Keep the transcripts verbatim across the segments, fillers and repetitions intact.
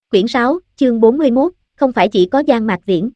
Quyển sáu, chương bốn mươi mốt, không phải chỉ có Giang Mạc Viễn.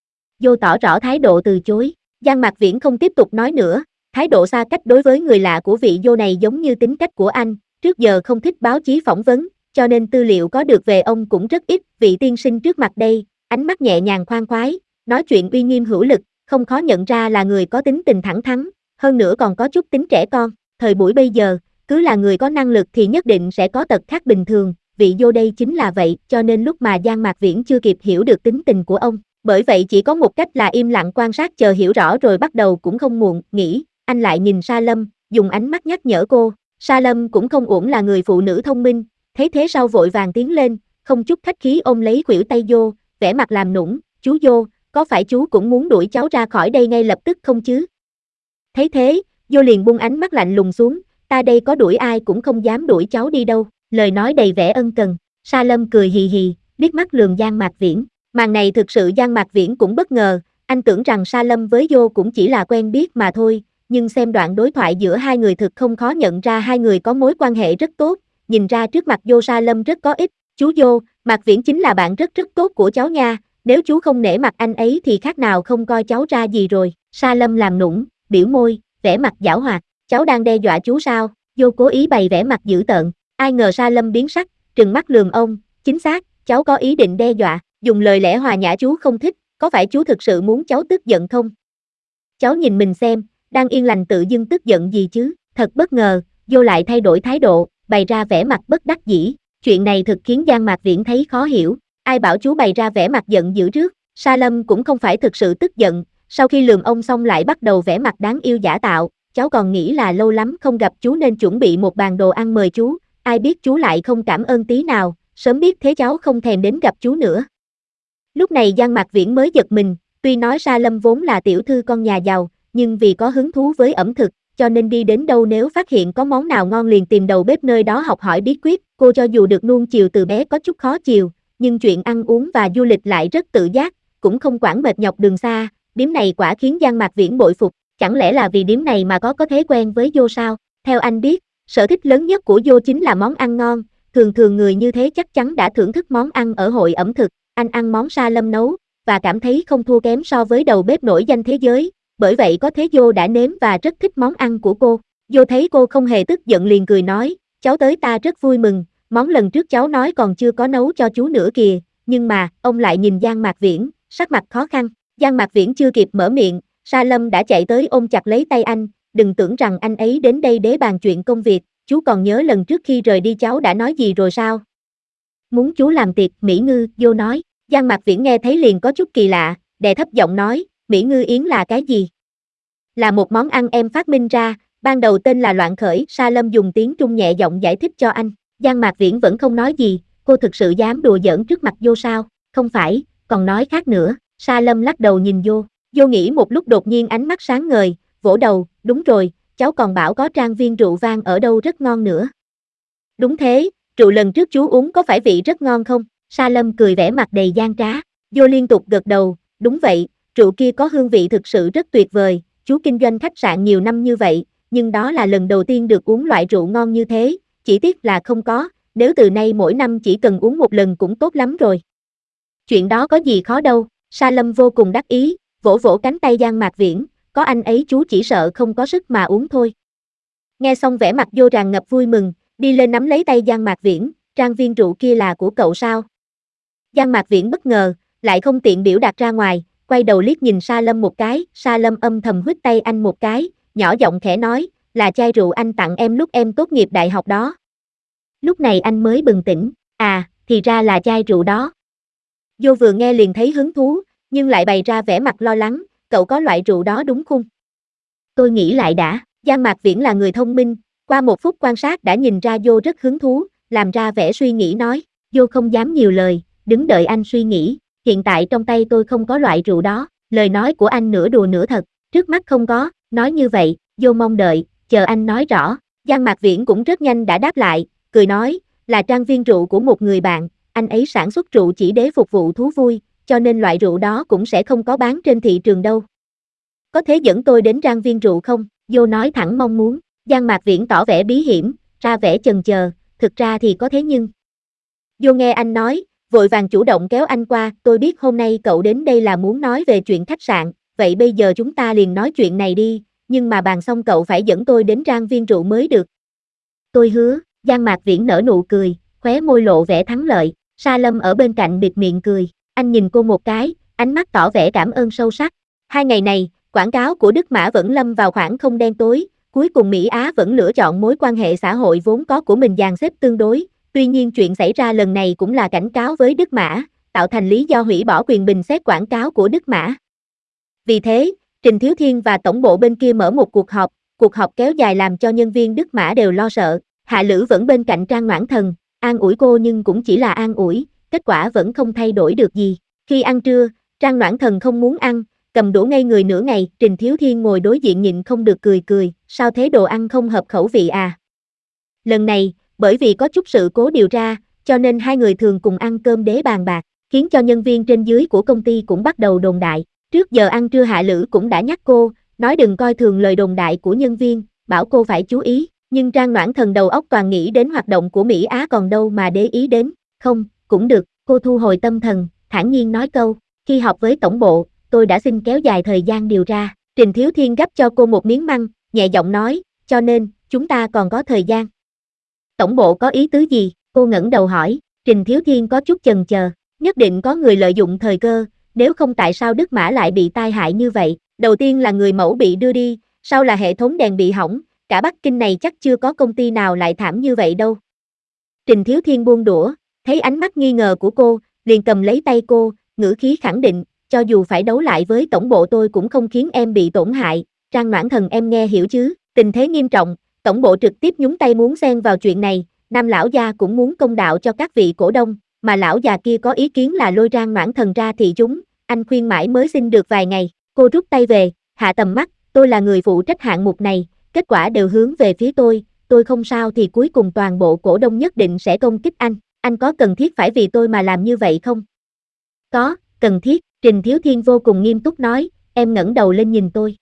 Vô tỏ rõ thái độ từ chối. Giang Mạc Viễn không tiếp tục nói nữa, thái độ xa cách đối với người lạ của vị Vô này giống như tính cách của anh, trước giờ không thích báo chí phỏng vấn, cho nên tư liệu có được về ông cũng rất ít. Vị tiên sinh trước mặt đây, ánh mắt nhẹ nhàng khoan khoái, nói chuyện uy nghiêm hữu lực, không khó nhận ra là người có tính tình thẳng thắn, hơn nữa còn có chút tính trẻ con. Thời buổi bây giờ, cứ là người có năng lực thì nhất định sẽ có tật khác bình thường. Vị Vô đây chính là vậy, cho nên lúc mà Giang Mạc Viễn chưa kịp hiểu được tính tình của ông, bởi vậy chỉ có một cách là im lặng quan sát chờ hiểu rõ rồi bắt đầu cũng không muộn. Nghĩ, anh lại nhìn Sa Lâm, dùng ánh mắt nhắc nhở cô. Sa Lâm cũng không uổng là người phụ nữ thông minh, thấy thế sau vội vàng tiến lên, không chút khách khí ôm lấy khuỷu tay Vô, vẻ mặt làm nũng. Chú Vô, có phải chú cũng muốn đuổi cháu ra khỏi đây ngay lập tức không chứ? Thấy thế, Vô liền buông ánh mắt lạnh lùng xuống, ta đây có đuổi ai cũng không dám đuổi cháu đi đâu. Lời nói đầy vẻ ân cần. Sa Lâm cười hì hì, liếc mắt lườm Giang Mạc Viễn. Màn này thực sự Giang Mạc Viễn cũng bất ngờ, anh tưởng rằng Sa Lâm với Vô cũng chỉ là quen biết mà thôi, nhưng xem đoạn đối thoại giữa hai người thực không khó nhận ra hai người có mối quan hệ rất tốt, nhìn ra trước mặt Vô Sa Lâm rất có ích. Chú Vô, Mạc Viễn chính là bạn rất rất tốt của cháu nha, nếu chú không nể mặt anh ấy thì khác nào không coi cháu ra gì rồi. Sa Lâm làm nũng, biểu môi, vẻ mặt giảo hoạt, cháu đang đe dọa chú sao? Vô cố ý bày vẻ mặt dữ tợn. Ai ngờ Sa Lâm biến sắc, trừng mắt lườm ông, chính xác, cháu có ý định đe dọa, dùng lời lẽ hòa nhã chú không thích, có phải chú thực sự muốn cháu tức giận không? Cháu nhìn mình xem, đang yên lành tự dưng tức giận gì chứ? Thật bất ngờ, Vô lại thay đổi thái độ, bày ra vẻ mặt bất đắc dĩ, chuyện này thực khiến Giang Mạc Viễn thấy khó hiểu, ai bảo chú bày ra vẻ mặt giận dữ trước? Sa Lâm cũng không phải thực sự tức giận, sau khi lườm ông xong lại bắt đầu vẻ mặt đáng yêu giả tạo, cháu còn nghĩ là lâu lắm không gặp chú nên chuẩn bị một bàn đồ ăn mời chú. Ai biết chú lại không cảm ơn tí nào, sớm biết thế cháu không thèm đến gặp chú nữa. Lúc này Giang Mạc Viễn mới giật mình, tuy nói Sa Lâm vốn là tiểu thư con nhà giàu, nhưng vì có hứng thú với ẩm thực, cho nên đi đến đâu nếu phát hiện có món nào ngon liền tìm đầu bếp nơi đó học hỏi bí quyết. Cô cho dù được nuông chiều từ bé có chút khó chiều, nhưng chuyện ăn uống và du lịch lại rất tự giác, cũng không quản mệt nhọc đường xa. Điểm này quả khiến Giang Mạc Viễn bội phục, chẳng lẽ là vì điểm này mà có có thế quen với Vô sao? Theo anh biết, sở thích lớn nhất của Vô chính là món ăn ngon, thường thường người như thế chắc chắn đã thưởng thức món ăn ở hội ẩm thực. Anh ăn món Sa Lâm nấu, và cảm thấy không thua kém so với đầu bếp nổi danh thế giới, bởi vậy có thế Vô đã nếm và rất thích món ăn của cô. Vô thấy cô không hề tức giận liền cười nói, cháu tới ta rất vui mừng, món lần trước cháu nói còn chưa có nấu cho chú nữa kìa, nhưng mà, ông lại nhìn Giang Mạc Viễn, sắc mặt khó khăn. Giang Mạc Viễn chưa kịp mở miệng, Sa Lâm đã chạy tới ôm chặt lấy tay anh, đừng tưởng rằng anh ấy đến đây để bàn chuyện công việc, chú còn nhớ lần trước khi rời đi cháu đã nói gì rồi sao? Muốn chú làm tiệc Mỹ Ngư, Vô nói. Giang Mạc Viễn nghe thấy liền có chút kỳ lạ, đè thấp giọng nói, Mỹ Ngư Yến là cái gì? Là một món ăn em phát minh ra, ban đầu tên là Loạn Khởi. Sa Lâm dùng tiếng Trung nhẹ giọng giải thích cho anh. Giang Mạc Viễn vẫn không nói gì, cô thực sự dám đùa giỡn trước mặt Vô sao? Không phải, còn nói khác nữa. Sa Lâm lắc đầu nhìn Vô. Vô nghĩ một lúc đột nhiên ánh mắt sáng ngời, vỗ đầu, đúng rồi, cháu còn bảo có trang viên rượu vang ở đâu rất ngon nữa. Đúng thế, rượu lần trước chú uống có phải vị rất ngon không? Sa Lâm cười vẻ mặt đầy gian trá. Vô liên tục gật đầu, đúng vậy, rượu kia có hương vị thực sự rất tuyệt vời, chú kinh doanh khách sạn nhiều năm như vậy, nhưng đó là lần đầu tiên được uống loại rượu ngon như thế, chỉ tiếc là không có, nếu từ nay mỗi năm chỉ cần uống một lần cũng tốt lắm rồi. Chuyện đó có gì khó đâu, Sa Lâm vô cùng đắc ý, vỗ vỗ cánh tay Giang Mạc Viễn, có anh ấy chú chỉ sợ không có sức mà uống thôi. Nghe xong vẻ mặt Vô tràn ngập vui mừng, đi lên nắm lấy tay Giang Mạc Viễn, trang viên rượu kia là của cậu sao? Giang Mạc Viễn bất ngờ, lại không tiện biểu đạt ra ngoài, quay đầu liếc nhìn Sa Lâm một cái, Sa Lâm âm thầm huýt tay anh một cái, nhỏ giọng khẽ nói, là chai rượu anh tặng em lúc em tốt nghiệp đại học đó. Lúc này anh mới bừng tỉnh, à, thì ra là chai rượu đó. Vô vừa nghe liền thấy hứng thú, nhưng lại bày ra vẻ mặt lo lắng, cậu có loại rượu đó đúng không? Tôi nghĩ lại đã, Giang Mạc Viễn là người thông minh, qua một phút quan sát đã nhìn ra Vô rất hứng thú, làm ra vẻ suy nghĩ nói, Vô không dám nhiều lời, đứng đợi anh suy nghĩ, hiện tại trong tay tôi không có loại rượu đó, lời nói của anh nửa đùa nửa thật, trước mắt không có, nói như vậy, Vô mong đợi, chờ anh nói rõ. Giang Mạc Viễn cũng rất nhanh đã đáp lại, cười nói, là trang viên rượu của một người bạn, anh ấy sản xuất rượu chỉ để phục vụ thú vui, cho nên loại rượu đó cũng sẽ không có bán trên thị trường đâu. Có thể dẫn tôi đến trang viên rượu không? Vô nói thẳng mong muốn. Giang Mạc Viễn tỏ vẻ bí hiểm, ra vẻ chần chờ, thực ra thì có thế nhưng. Vô nghe anh nói, vội vàng chủ động kéo anh qua, tôi biết hôm nay cậu đến đây là muốn nói về chuyện khách sạn, vậy bây giờ chúng ta liền nói chuyện này đi, nhưng mà bàn xong cậu phải dẫn tôi đến Trang Viên rượu mới được. Tôi hứa, Giang Mạc Viễn nở nụ cười, khóe môi lộ vẻ thắng lợi, Sa Lâm ở bên cạnh bịt miệng cười, anh nhìn cô một cái, ánh mắt tỏ vẻ cảm ơn sâu sắc. Hai ngày này, quảng cáo của Đức Mã vẫn lâm vào khoảng không đen tối, cuối cùng Mỹ Á vẫn lựa chọn mối quan hệ xã hội vốn có của mình dàn xếp tương đối, tuy nhiên chuyện xảy ra lần này cũng là cảnh cáo với Đức Mã, tạo thành lý do hủy bỏ quyền bình xét quảng cáo của Đức Mã. Vì thế, Trình Thiếu Thiên và tổng bộ bên kia mở một cuộc họp, cuộc họp kéo dài làm cho nhân viên Đức Mã đều lo sợ, Hạ Lữ vẫn bên cạnh Trang Noãn Thần, an ủi cô nhưng cũng chỉ là an ủi, kết quả vẫn không thay đổi được gì. Khi ăn trưa, Trang Noãn Thần không muốn ăn, cầm đũa ngây người nửa ngày, Trình Thiếu Thiên ngồi đối diện nhịn không được cười cười, sao thế, đồ ăn không hợp khẩu vị à? Lần này, bởi vì có chút sự cố điều tra, cho nên hai người thường cùng ăn cơm đế bàn bạc, khiến cho nhân viên trên dưới của công ty cũng bắt đầu đồn đại. Trước giờ ăn trưa Hạ Lữ cũng đã nhắc cô, nói đừng coi thường lời đồn đại của nhân viên, bảo cô phải chú ý, nhưng Trang Noãn Thần đầu óc toàn nghĩ đến hoạt động của Mỹ Á còn đâu mà để ý đến, không, cũng được, cô thu hồi tâm thần, thản nhiên nói câu, khi họp với tổng bộ, tôi đã xin kéo dài thời gian điều tra. Trình Thiếu Thiên gắp cho cô một miếng măng, nhẹ giọng nói, cho nên, chúng ta còn có thời gian. Tổng bộ có ý tứ gì? Cô ngẩng đầu hỏi, Trình Thiếu Thiên có chút chần chờ, nhất định có người lợi dụng thời cơ, nếu không tại sao Đức Mã lại bị tai hại như vậy, đầu tiên là người mẫu bị đưa đi, sau là hệ thống đèn bị hỏng, cả Bắc Kinh này chắc chưa có công ty nào lại thảm như vậy đâu. Trình Thiếu Thiên buông đũa, thấy ánh mắt nghi ngờ của cô, liền cầm lấy tay cô, ngữ khí khẳng định, cho dù phải đấu lại với tổng bộ tôi cũng không khiến em bị tổn hại, Trang Noãn Thần em nghe hiểu chứ, tình thế nghiêm trọng, tổng bộ trực tiếp nhúng tay muốn xen vào chuyện này, Nam lão gia cũng muốn công đạo cho các vị cổ đông, mà lão già kia có ý kiến là lôi Trang Noãn Thần ra thị chúng, anh khuyên mãi mới xin được vài ngày, cô rút tay về, hạ tầm mắt, tôi là người phụ trách hạng mục này, kết quả đều hướng về phía tôi, tôi không sao thì cuối cùng toàn bộ cổ đông nhất định sẽ công kích anh, anh có cần thiết phải vì tôi mà làm như vậy không? Có, cần thiết, Trình Thiếu Thiên vô cùng nghiêm túc nói, em ngẩng đầu lên nhìn tôi.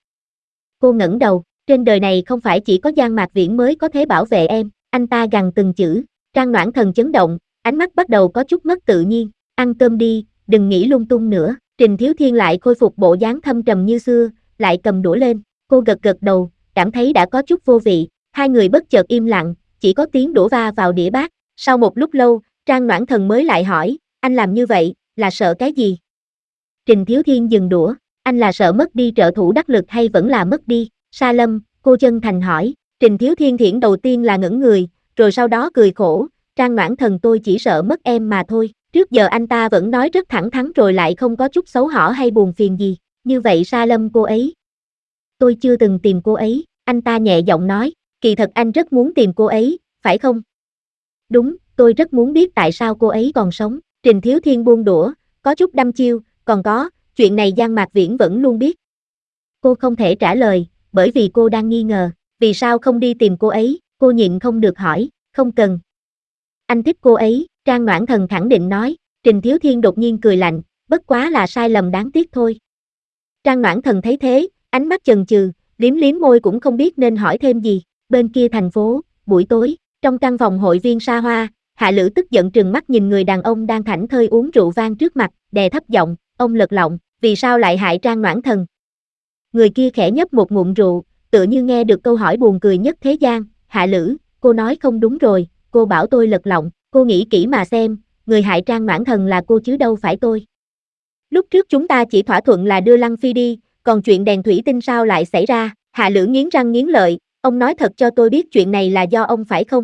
Cô ngẩng đầu, trên đời này không phải chỉ có Giang Mạc Viễn mới có thể bảo vệ em, anh ta gằn từng chữ, Trang Noãn Thần chấn động, ánh mắt bắt đầu có chút mất tự nhiên, ăn cơm đi, đừng nghĩ lung tung nữa, Trình Thiếu Thiên lại khôi phục bộ dáng thâm trầm như xưa, lại cầm đũa lên, cô gật gật đầu, cảm thấy đã có chút vô vị, hai người bất chợt im lặng, chỉ có tiếng đũa va vào đĩa bát, sau một lúc lâu, Trang Noãn Thần mới lại hỏi, anh làm như vậy, là sợ cái gì? Trình Thiếu Thiên dừng đũa, anh là sợ mất đi trợ thủ đắc lực hay vẫn là mất đi, Sa Lâm, cô chân thành hỏi, Trình Thiếu Thiên thiển đầu tiên là ngẩn người, rồi sau đó cười khổ, Trang Noãn Thần tôi chỉ sợ mất em mà thôi, trước giờ anh ta vẫn nói rất thẳng thắn rồi lại không có chút xấu hổ hay buồn phiền gì, như vậy Sa Lâm cô ấy. Tôi chưa từng tìm cô ấy, anh ta nhẹ giọng nói, kỳ thật anh rất muốn tìm cô ấy, phải không? Đúng, tôi rất muốn biết tại sao cô ấy còn sống, Trình Thiếu Thiên buông đũa, có chút đăm chiêu, còn có, chuyện này Giang Mạc Viễn vẫn luôn biết. Cô không thể trả lời, bởi vì cô đang nghi ngờ, vì sao không đi tìm cô ấy, cô nhịn không được hỏi, không cần. Anh thích cô ấy, Trang Noãn Thần khẳng định nói, Trình Thiếu Thiên đột nhiên cười lạnh, bất quá là sai lầm đáng tiếc thôi. Trang Noãn Thần thấy thế, ánh mắt chần chừ, liếm liếm môi cũng không biết nên hỏi thêm gì, bên kia thành phố, buổi tối, trong căn phòng hội viên xa hoa, Hạ Lữ tức giận trừng mắt nhìn người đàn ông đang thảnh thơi uống rượu vang trước mặt, đè thấp giọng, ông lật lọng, vì sao lại hại Trang Noãn Thần? Người kia khẽ nhấp một ngụm rượu, tựa như nghe được câu hỏi buồn cười nhất thế gian, Hạ Lữ, cô nói không đúng rồi, cô bảo tôi lật lọng, cô nghĩ kỹ mà xem, người hại Trang Noãn Thần là cô chứ đâu phải tôi. Lúc trước chúng ta chỉ thỏa thuận là đưa Lăng Phi đi, còn chuyện đèn thủy tinh sao lại xảy ra, Hạ Lữ nghiến răng nghiến lợi, ông nói thật cho tôi biết chuyện này là do ông phải không?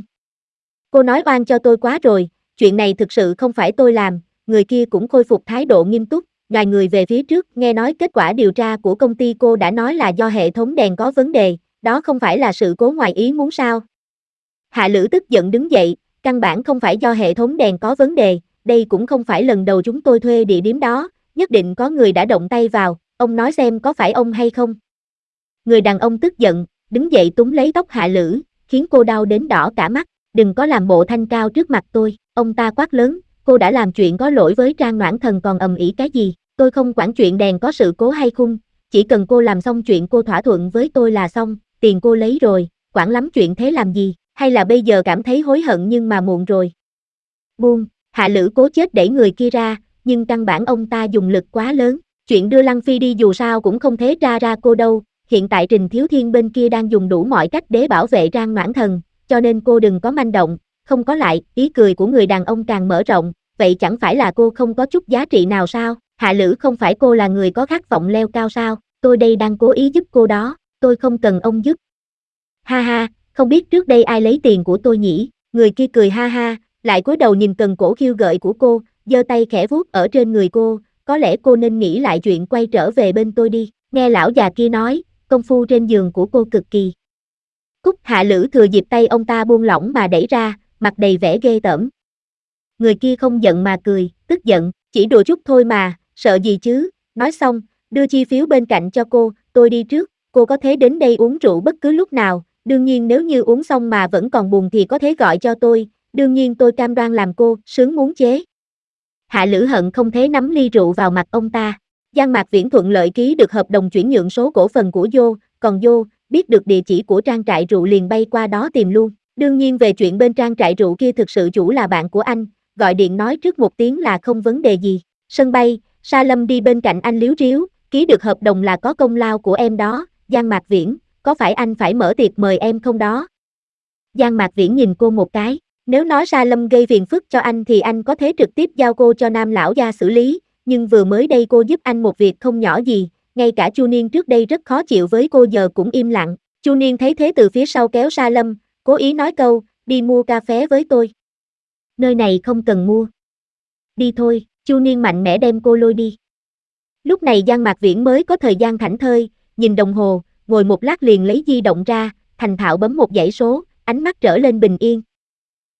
Cô nói oan cho tôi quá rồi, chuyện này thực sự không phải tôi làm, người kia cũng khôi phục thái độ nghiêm túc, nhòi người về phía trước, nghe nói kết quả điều tra của công ty cô đã nói là do hệ thống đèn có vấn đề, đó không phải là sự cố ngoài ý muốn sao? Hạ Lữ tức giận đứng dậy, căn bản không phải do hệ thống đèn có vấn đề, đây cũng không phải lần đầu chúng tôi thuê địa điểm đó, nhất định có người đã động tay vào, ông nói xem có phải ông hay không? Người đàn ông tức giận, đứng dậy túm lấy tóc Hạ Lữ, khiến cô đau đến đỏ cả mắt, đừng có làm bộ thanh cao trước mặt tôi, ông ta quát lớn, cô đã làm chuyện có lỗi với Trang Noãn Thần còn ầm ĩ cái gì, tôi không quản chuyện đèn có sự cố hay không, chỉ cần cô làm xong chuyện cô thỏa thuận với tôi là xong, tiền cô lấy rồi, quản lắm chuyện thế làm gì, hay là bây giờ cảm thấy hối hận nhưng mà muộn rồi. Buông, Hạ Lữ cố chết đẩy người kia ra, nhưng căn bản ông ta dùng lực quá lớn. Chuyện đưa Lăng Phi đi dù sao cũng không thể tra ra cô đâu, hiện tại Trình Thiếu Thiên bên kia đang dùng đủ mọi cách để bảo vệ Trang Noãn Thần, cho nên cô đừng có manh động, không có lại, ý cười của người đàn ông càng mở rộng, vậy chẳng phải là cô không có chút giá trị nào sao? Hạ Lữ, không phải cô là người có khát vọng leo cao sao? Tôi đây đang cố ý giúp cô đó, tôi không cần ông giúp. Ha ha, không biết trước đây ai lấy tiền của tôi nhỉ? Người kia cười ha ha, lại cúi đầu nhìn cần cổ khiêu gợi của cô, giơ tay khẽ vuốt ở trên người cô, có lẽ cô nên nghĩ lại chuyện quay trở về bên tôi đi. Nghe lão già kia nói, công phu trên giường của cô cực kỳ. Cúc. Hạ Lữ thừa dịp tay ông ta buông lỏng mà đẩy ra, mặt đầy vẻ ghê tởm. Người kia không giận mà cười, tức giận, chỉ đùa chút thôi mà, sợ gì chứ? Nói xong, đưa chi phiếu bên cạnh cho cô, tôi đi trước, cô có thể đến đây uống rượu bất cứ lúc nào, đương nhiên nếu như uống xong mà vẫn còn buồn thì có thể gọi cho tôi, đương nhiên tôi cam đoan làm cô sướng muốn chế. Hạ Lữ hận không thể nắm ly rượu vào mặt ông ta. Giang Mạc Viễn thuận lợi ký được hợp đồng chuyển nhượng số cổ phần của Vô, còn Vô biết được địa chỉ của trang trại rượu liền bay qua đó tìm luôn. Đương nhiên về chuyện bên trang trại rượu kia thực sự chủ là bạn của anh, gọi điện nói trước một tiếng là không vấn đề gì. Sân bay, Sa Lâm đi bên cạnh anh líu ríu, ký được hợp đồng là có công lao của em đó. Giang Mạc Viễn, có phải anh phải mở tiệc mời em không đó? Giang Mạc Viễn nhìn cô một cái, nếu nói Sa Lâm gây phiền phức cho anh thì anh có thể trực tiếp giao cô cho Nam lão gia xử lý, nhưng vừa mới đây cô giúp anh một việc không nhỏ gì, ngay cả Chu Niên trước đây rất khó chịu với cô giờ cũng im lặng. Chu Niên thấy thế từ phía sau kéo Sa Lâm, cố ý nói câu, đi mua cà phê với tôi. Nơi này không cần mua. Đi thôi, Chu Niên mạnh mẽ đem cô lôi đi. Lúc này Giang Mạc Viễn mới có thời gian thảnh thơi, nhìn đồng hồ, ngồi một lát liền lấy di động ra, thành thạo bấm một dãy số, ánh mắt trở lên bình yên.